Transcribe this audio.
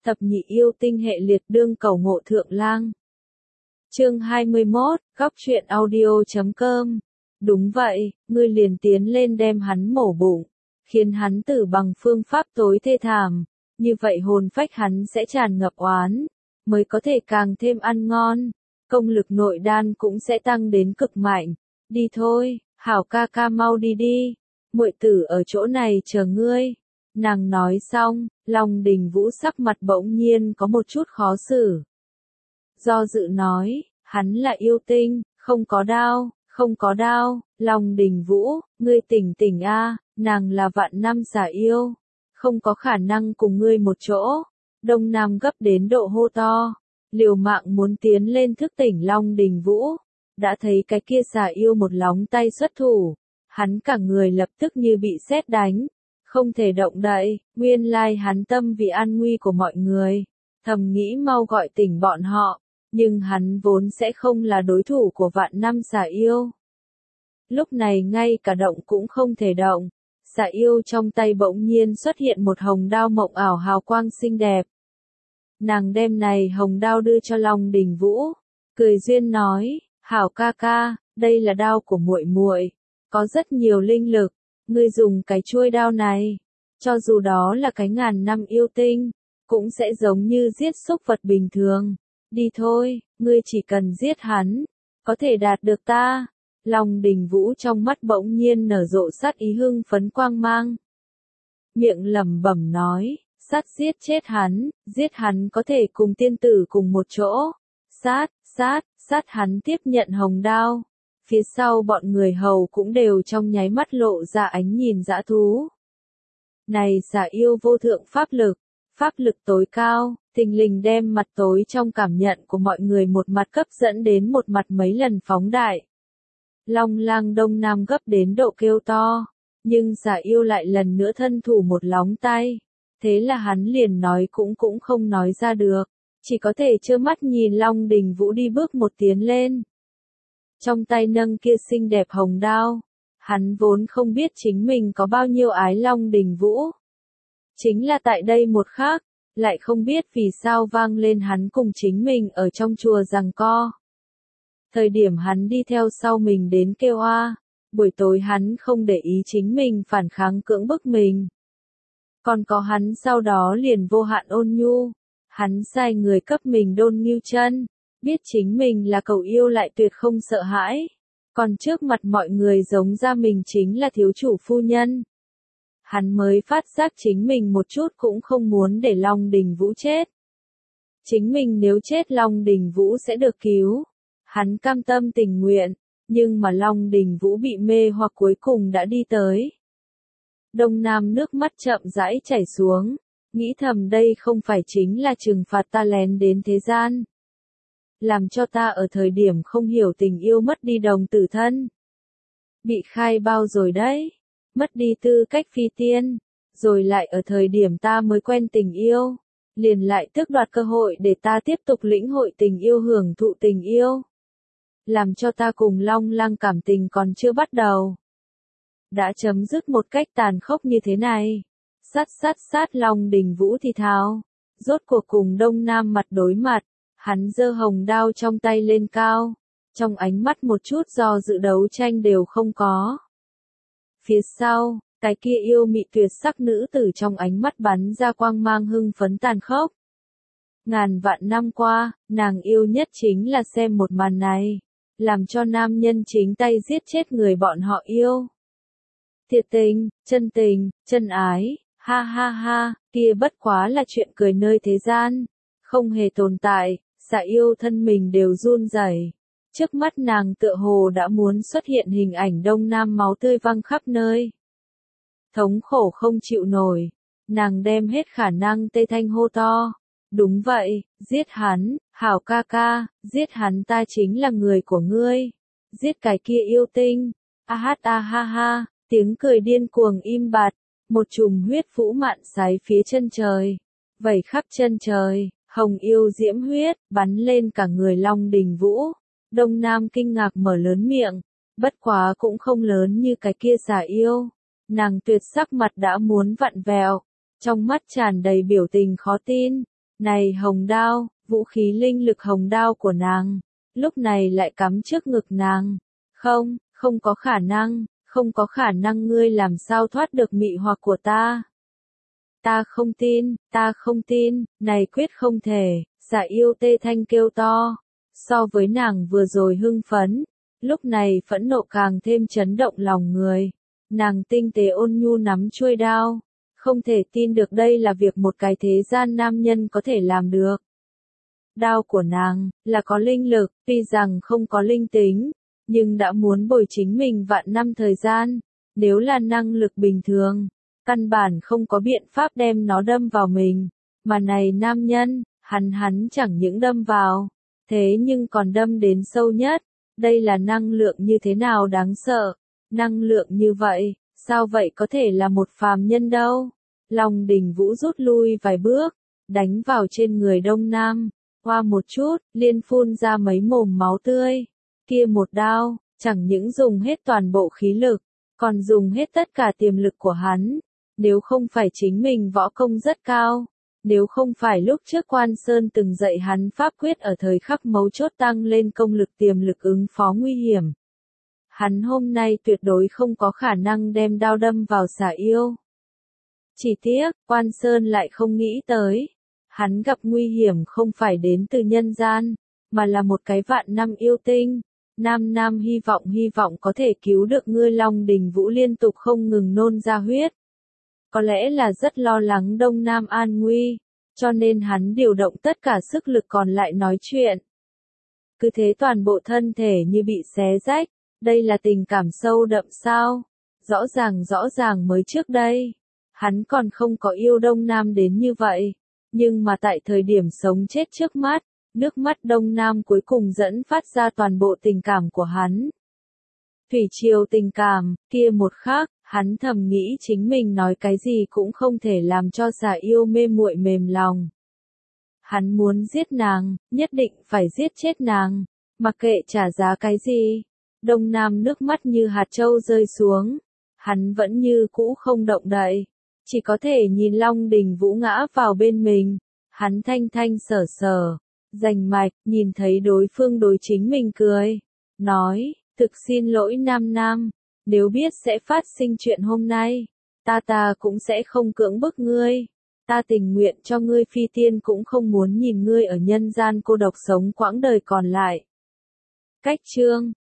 Thập nhị yêu tinh hệ liệt đương cầu ngộ thượng lang. Chương 21, góc truyện audio.com. Đúng vậy, ngươi liền tiến lên đem hắn mổ bụng, khiến hắn tử bằng phương pháp tối thê thảm, như vậy hồn phách hắn sẽ tràn ngập oán, mới có thể càng thêm ăn ngon, công lực nội đan cũng sẽ tăng đến cực mạnh. Đi thôi, hảo ca ca mau đi đi, muội tử ở chỗ này chờ ngươi. Nàng nói xong, Long Đình Vũ sắc mặt bỗng nhiên có một chút khó xử. Do dự nói, hắn là yêu tinh, không có đao, Long Đình Vũ, ngươi tỉnh tỉnh a, nàng là vạn năm xà yêu, không có khả năng cùng ngươi một chỗ. Đông Nam gấp đến độ hô to, liều mạng muốn tiến lên thức tỉnh Long Đình Vũ, đã thấy cái kia xà yêu một lóng tay xuất thủ, hắn cả người lập tức như bị sét đánh, không thể động đậy. Nguyên lai hắn tâm vì an nguy của mọi người, thầm nghĩ mau gọi tỉnh bọn họ, nhưng hắn vốn sẽ không là đối thủ của vạn năm xà yêu. Lúc này ngay cả động cũng không thể động, xà yêu trong tay bỗng nhiên xuất hiện một hồng đao mộng ảo hào quang xinh đẹp. Nàng đem này hồng đao đưa cho Long Đình Vũ, cười duyên nói, hảo ca ca, đây là đao của muội muội, có rất nhiều linh lực, ngươi dùng cái chuôi đao này, cho dù đó là cái ngàn năm yêu tinh, cũng sẽ giống như giết súc vật bình thường. Đi thôi, ngươi chỉ cần giết hắn, có thể đạt được ta. Long Đình Vũ trong mắt bỗng nhiên nở rộ sát ý hưng phấn quang mang. Miệng lẩm bẩm nói, giết chết hắn có thể cùng tiên tử cùng một chỗ. Sát hắn tiếp nhận hồng đao. Phía sau bọn người hầu cũng đều trong nháy mắt lộ ra ánh nhìn dã thú. Này xà yêu vô thượng pháp lực tối cao, thình lình đem mặt tối trong cảm nhận của mọi người một mặt cấp dẫn đến một mặt mấy lần phóng đại. Long lang Đông Nam gấp đến độ kêu to, nhưng xà yêu lại lần nữa thân thủ một lóng tay, thế là hắn liền nói cũng không nói ra được, chỉ có thể trơ mắt nhìn Long Đình Vũ đi bước một tiến lên. Trong tay nâng kia xinh đẹp hồng đao, hắn vốn không biết chính mình có bao nhiêu ái Long Đình Vũ. Chính là tại đây một khắc, lại không biết vì sao vang lên hắn cùng chính mình ở trong chùa giằng co. Thời điểm hắn đi theo sau mình đến kêu oa, buổi tối hắn không để ý chính mình phản kháng cưỡng bức mình. Còn có hắn sau đó liền vô hạn ôn nhu, hắn sai người cấp mình đôn ngưu chân, biết chính mình là cầu yêu lại tuyệt không sợ hãi, còn trước mặt mọi người giống ra mình chính là thiếu chủ phu nhân. Hắn mới phát giác chính mình một chút cũng không muốn để Long Đình Vũ chết. Chính mình nếu chết Long Đình Vũ sẽ được cứu. Hắn cam tâm tình nguyện, nhưng mà Long Đình Vũ bị mê hoặc cuối cùng đã đi tới. Đông Nam nước mắt chậm rãi chảy xuống, nghĩ thầm đây không phải chính là trừng phạt ta lén đến thế gian. Làm cho ta ở thời điểm không hiểu tình yêu mất đi đồng tử thân. Bị khai bao rồi đấy, mất đi tư cách phi tiên, rồi lại ở thời điểm ta mới quen tình yêu, liền lại tước đoạt cơ hội để ta tiếp tục lĩnh hội tình yêu hưởng thụ tình yêu. Làm cho ta cùng Long lang cảm tình còn chưa bắt đầu. Đã chấm dứt một cách tàn khốc như thế này. Sát Long Đình Vũ thì thào. Rốt cuộc cùng Đông Nam mặt đối mặt, hắn giơ hồng đao trong tay lên cao. Trong ánh mắt một chút do dự đấu tranh đều không có. Phía sau, cái kia yêu mị tuyệt sắc nữ tử trong ánh mắt bắn ra quang mang hưng phấn tàn khốc. Ngàn vạn năm qua, nàng yêu nhất chính là xem một màn này, làm cho nam nhân chính tay giết chết người bọn họ yêu. Thiệt tình, chân ái, ha ha ha, kia bất quá là chuyện cười nơi thế gian, không hề tồn tại, xà yêu thân mình đều run rẩy. Trước mắt nàng tựa hồ đã muốn xuất hiện hình ảnh Đông Nam máu tươi văng khắp nơi. Thống khổ không chịu nổi, nàng đem hết khả năng tê thanh hô to. Đúng vậy, giết hắn, hảo ca ca, giết hắn, ta chính là người của ngươi. Giết cái kia yêu tinh. A ha ha, tiếng cười điên cuồng im bặt, một chùm huyết phũ mạn sái phía chân trời, vẩy khắp chân trời, hồng yêu diễm huyết, bắn lên cả người Long Đình Vũ. Đông Nam kinh ngạc mở lớn miệng, bất quá cũng không lớn như cái kia xà yêu. Nàng tuyệt sắc mặt đã muốn vặn vẹo, trong mắt tràn đầy biểu tình khó tin. Này hồng đao, vũ khí linh lực hồng đao của nàng, lúc này lại cắm trước ngực nàng. Không, không có khả năng, không có khả năng, ngươi làm sao thoát được mị hoặc của ta. Ta không tin, này quyết không thể, Dạ Yêu tê thanh kêu to. So với nàng vừa rồi hưng phấn, lúc này phẫn nộ càng thêm chấn động lòng người. Nàng tinh tế ôn nhu nắm chuôi đao, không thể tin được đây là việc một cái thế gian nam nhân có thể làm được. Đao của nàng là có linh lực, tuy rằng không có linh tính, nhưng đã muốn bồi chính mình vạn năm thời gian. Nếu là năng lực bình thường, căn bản không có biện pháp đem nó đâm vào mình. Mà này nam nhân, hắn chẳng những đâm vào, thế nhưng còn đâm đến sâu nhất. Đây là năng lượng như thế nào đáng sợ. Năng lượng như vậy, sao vậy có thể là một phàm nhân đâu. Long Đình Vũ rút lui vài bước, đánh vào trên người Đông Nam. Qua một chút, liên phun ra mấy mồm máu tươi. Kia một đao, chẳng những dùng hết toàn bộ khí lực, còn dùng hết tất cả tiềm lực của hắn. Nếu không phải chính mình võ công rất cao, nếu không phải lúc trước Quan Sơn từng dạy hắn pháp quyết ở thời khắc mấu chốt tăng lên công lực tiềm lực ứng phó nguy hiểm, hắn hôm nay tuyệt đối không có khả năng đem đao đâm vào Xà Yêu. Chỉ tiếc, Quan Sơn lại không nghĩ tới. Hắn gặp nguy hiểm không phải đến từ nhân gian, mà là một cái vạn năm yêu tinh. Nam hy vọng có thể cứu được ngươi. Long Đình Vũ liên tục không ngừng nôn ra huyết. Có lẽ là rất lo lắng Đông Nam an nguy, cho nên hắn điều động tất cả sức lực còn lại nói chuyện. Cứ thế toàn bộ thân thể như bị xé rách, đây là tình cảm sâu đậm sao? Rõ ràng mới trước đây, hắn còn không có yêu Đông Nam đến như vậy. Nhưng mà tại thời điểm sống chết trước mắt, nước mắt Đông Nam cuối cùng dẫn phát ra toàn bộ tình cảm của hắn. Thủy triều tình cảm, kia một khắc, hắn thầm nghĩ chính mình nói cái gì cũng không thể làm cho Xà Yêu mê muội mềm lòng. Hắn muốn giết nàng, nhất định phải giết chết nàng, mặc kệ trả giá cái gì. Đông Nam nước mắt như hạt châu rơi xuống, hắn vẫn như cũ không động đậy. Chỉ có thể nhìn Long Đình Vũ ngã vào bên mình, hắn thanh sở, rành mạch, nhìn thấy đối phương đối chính mình cười, nói, thực xin lỗi Nam, nếu biết sẽ phát sinh chuyện hôm nay, ta cũng sẽ không cưỡng bức ngươi, ta tình nguyện cho ngươi phi tiên cũng không muốn nhìn ngươi ở nhân gian cô độc sống quãng đời còn lại. Cách chương